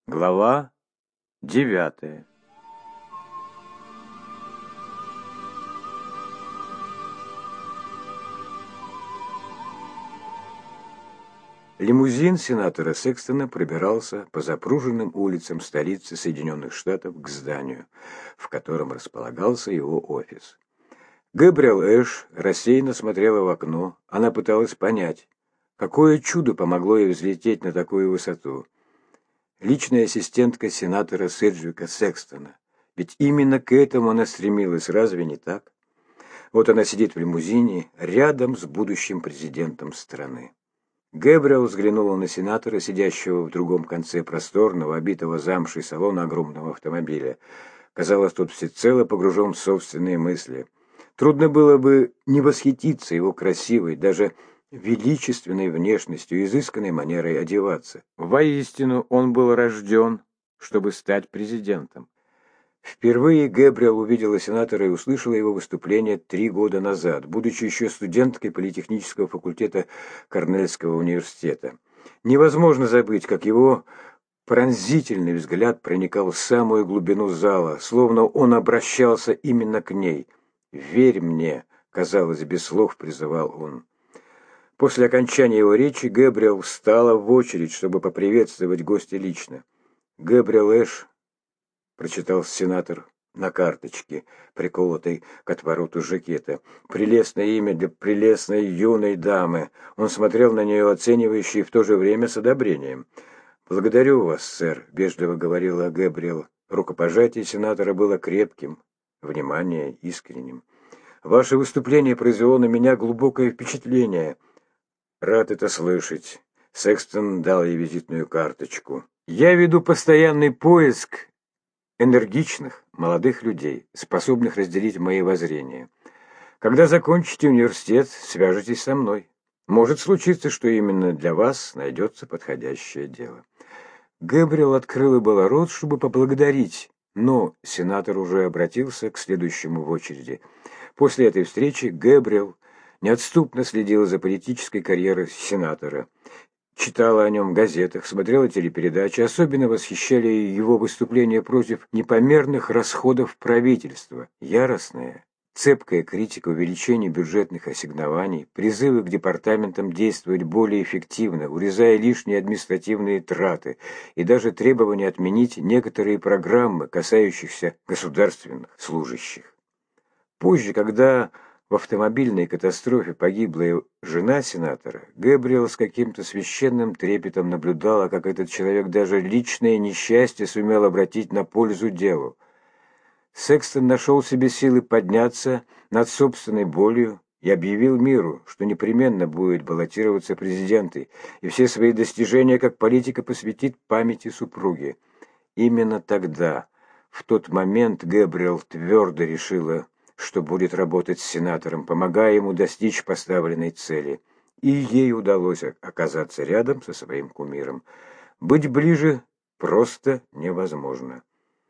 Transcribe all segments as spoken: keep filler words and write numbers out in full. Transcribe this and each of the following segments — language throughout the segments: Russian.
Глава девятая. Лимузин сенатора Секстона пробирался по запруженным улицам столицы Соединенных Штатов к зданию, в котором располагался его офис. Гэбриэл Эш рассеянно смотрела в окно. Она пыталась понять, какое чудо помогло ей взлететь на такую высоту. Личная ассистентка сенатора Седжвика Секстона. Ведь именно к этому она стремилась, разве не так? Вот она сидит в лимузине рядом с будущим президентом страны. Гэбриэл взглянула на сенатора, сидящего в другом конце просторного, обитого замшей салона огромного автомобиля. Казалось, тот всецело погружен в собственные мысли. Трудно было бы не восхититься его красивой, даже величественной внешностью и изысканной манерой одеваться. Воистину, он был рожден, чтобы стать президентом. Впервые Гэбриэл увидела сенатора и услышала его выступление три года назад, будучи еще студенткой политехнического факультета Корнельского университета. Невозможно забыть, как его пронзительный взгляд проникал в самую глубину зала, словно он обращался именно к ней. «Верь мне», — казалось, без слов призывал он. После окончания его речи Гэбриэл встала в очередь, чтобы поприветствовать гостя лично. «Гэбриэл Эш», — прочитал сенатор на карточке, приколотой к отвороту жакета. «Прелестное имя для прелестной юной дамы». Он смотрел на нее оценивающе и в то же время с одобрением. «Благодарю вас, сэр», — вежливо говорила Гэбриэл. Рукопожатие сенатора было крепким, внимание искренним. «Ваше выступление произвело на меня глубокое впечатление». «Рад это слышать». Секстон дал ей визитную карточку. «Я веду постоянный поиск энергичных, молодых людей, способных разделить мои воззрения. Когда закончите университет, свяжитесь со мной. Может случиться, что именно для вас найдется подходящее дело». Гэбриэл открыла было рот, чтобы поблагодарить, но сенатор уже обратился к следующему в очереди. После этой встречи Гэбриэл неотступно следила за политической карьерой сенатора. Читала о нем в газетах, смотрела телепередачи, особенно восхищали его выступления против непомерных расходов правительства. Яростная, цепкая критика увеличения бюджетных ассигнований, призывы к департаментам действовать более эффективно, урезая лишние административные траты, и даже требования отменить некоторые программы, касающихся государственных служащих. Позже, когда в автомобильной катастрофе погибла жена сенатора, Гэбриэл с каким-то священным трепетом наблюдала, как этот человек даже личное несчастье сумел обратить на пользу делу. Секстон нашел в себе силы подняться над собственной болью и объявил миру, что непременно будет баллотироваться президентой, и все свои достижения как политика посвятит памяти супруги. Именно тогда, в тот момент, Гэбриэл твердо решила, что будет работать с сенатором, помогая ему достичь поставленной цели. И ей удалось оказаться рядом со своим кумиром. Быть ближе просто невозможно.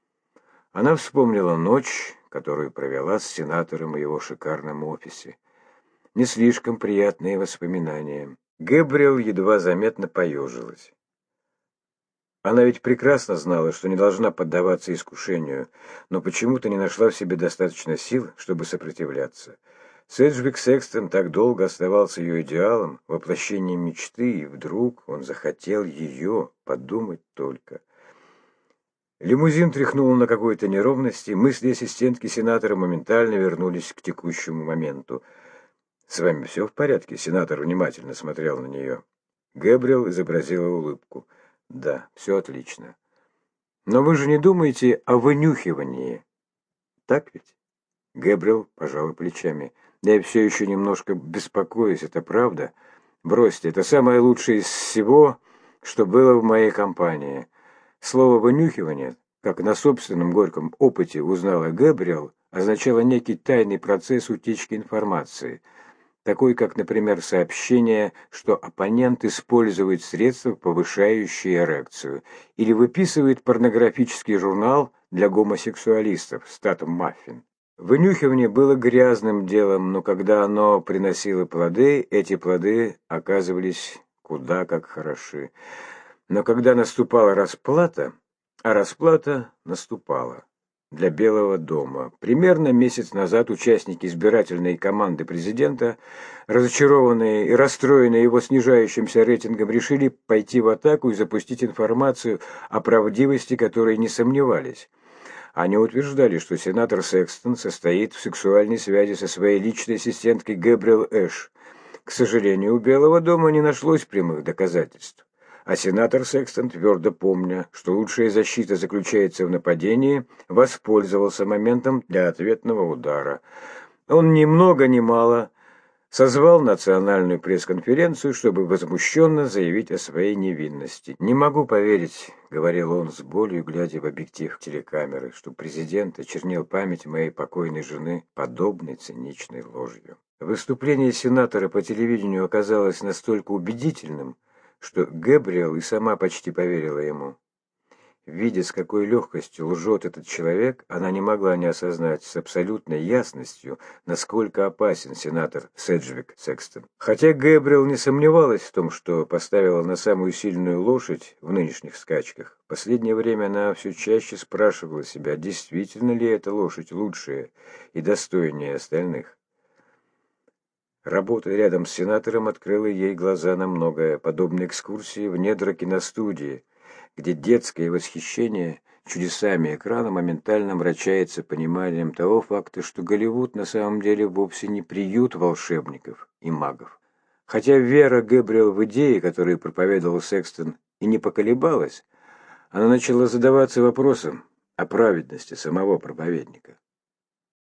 Она вспомнила ночь, которую провела с сенатором в его шикарном офисе. Не слишком приятные воспоминания. Гэбриэл едва заметно поежилась. Она ведь прекрасно знала, что не должна поддаваться искушению, но почему-то не нашла в себе достаточно сил, чтобы сопротивляться. Седжвик Секстон так долго оставался ее идеалом, воплощением мечты, и вдруг он захотел ее, подумать только. Лимузин тряхнул на какой-то неровности, мысли ассистентки сенатора моментально вернулись к текущему моменту. «С вами все в порядке?» — сенатор внимательно смотрел на нее. Гэбриэл изобразила улыбку. «Да, все отлично. Но вы же не думаете о вынюхивании, так ведь?» Гэбриэл пожала плечами. «Я все еще немножко беспокоюсь, это правда? Бросьте, это самое лучшее из всего, что было в моей компании». Слово «вынюхивание», как на собственном горьком опыте узнала Гэбриэл, означало некий тайный процесс утечки информации, такой как, например, сообщение, что оппонент использует средства, повышающие эрекцию, или выписывает порнографический журнал для гомосексуалистов «Статум Маффин». Вынюхивание было грязным делом, но когда оно приносило плоды, эти плоды оказывались куда как хороши. Но когда наступала расплата, А расплата наступала. Для Белого дома. Примерно месяц назад участники избирательной команды президента, разочарованные и расстроенные его снижающимся рейтингом, решили пойти в атаку и запустить информацию, о правдивости которой не сомневались. Они утверждали, что сенатор Секстон состоит в сексуальной связи со своей личной ассистенткой Гэбриэл Эш. К сожалению, у Белого дома не нашлось прямых доказательств. А сенатор Секстон, твердо помня, что лучшая защита заключается в нападении, воспользовался моментом для ответного удара. Он ни много ни мало созвал национальную пресс-конференцию, чтобы возмущенно заявить о своей невинности. «Не могу поверить», — говорил он с болью, глядя в объектив телекамеры, «что президент очернил память моей покойной жены подобной циничной ложью». Выступление сенатора по телевидению оказалось настолько убедительным, что Гэбриэл и сама почти поверила ему. Видя, с какой легкостью лжет этот человек, она не могла не осознать с абсолютной ясностью, насколько опасен сенатор Седжвик Секстон. Хотя Гэбриэл не сомневалась в том, что поставила на самую сильную лошадь в нынешних скачках, в последнее время она все чаще спрашивала себя, действительно ли эта лошадь лучшая и достойнее остальных. Работа рядом с сенатором открыла ей глаза на многое, подобно экскурсии в недра киностудии, где детское восхищение чудесами экрана моментально омрачается пониманием того факта, что Голливуд на самом деле вовсе не приют волшебников и магов. Хотя вера Гэбриэл в идеи, которые проповедовал Секстон, и не поколебалась, она начала задаваться вопросом о праведности самого проповедника.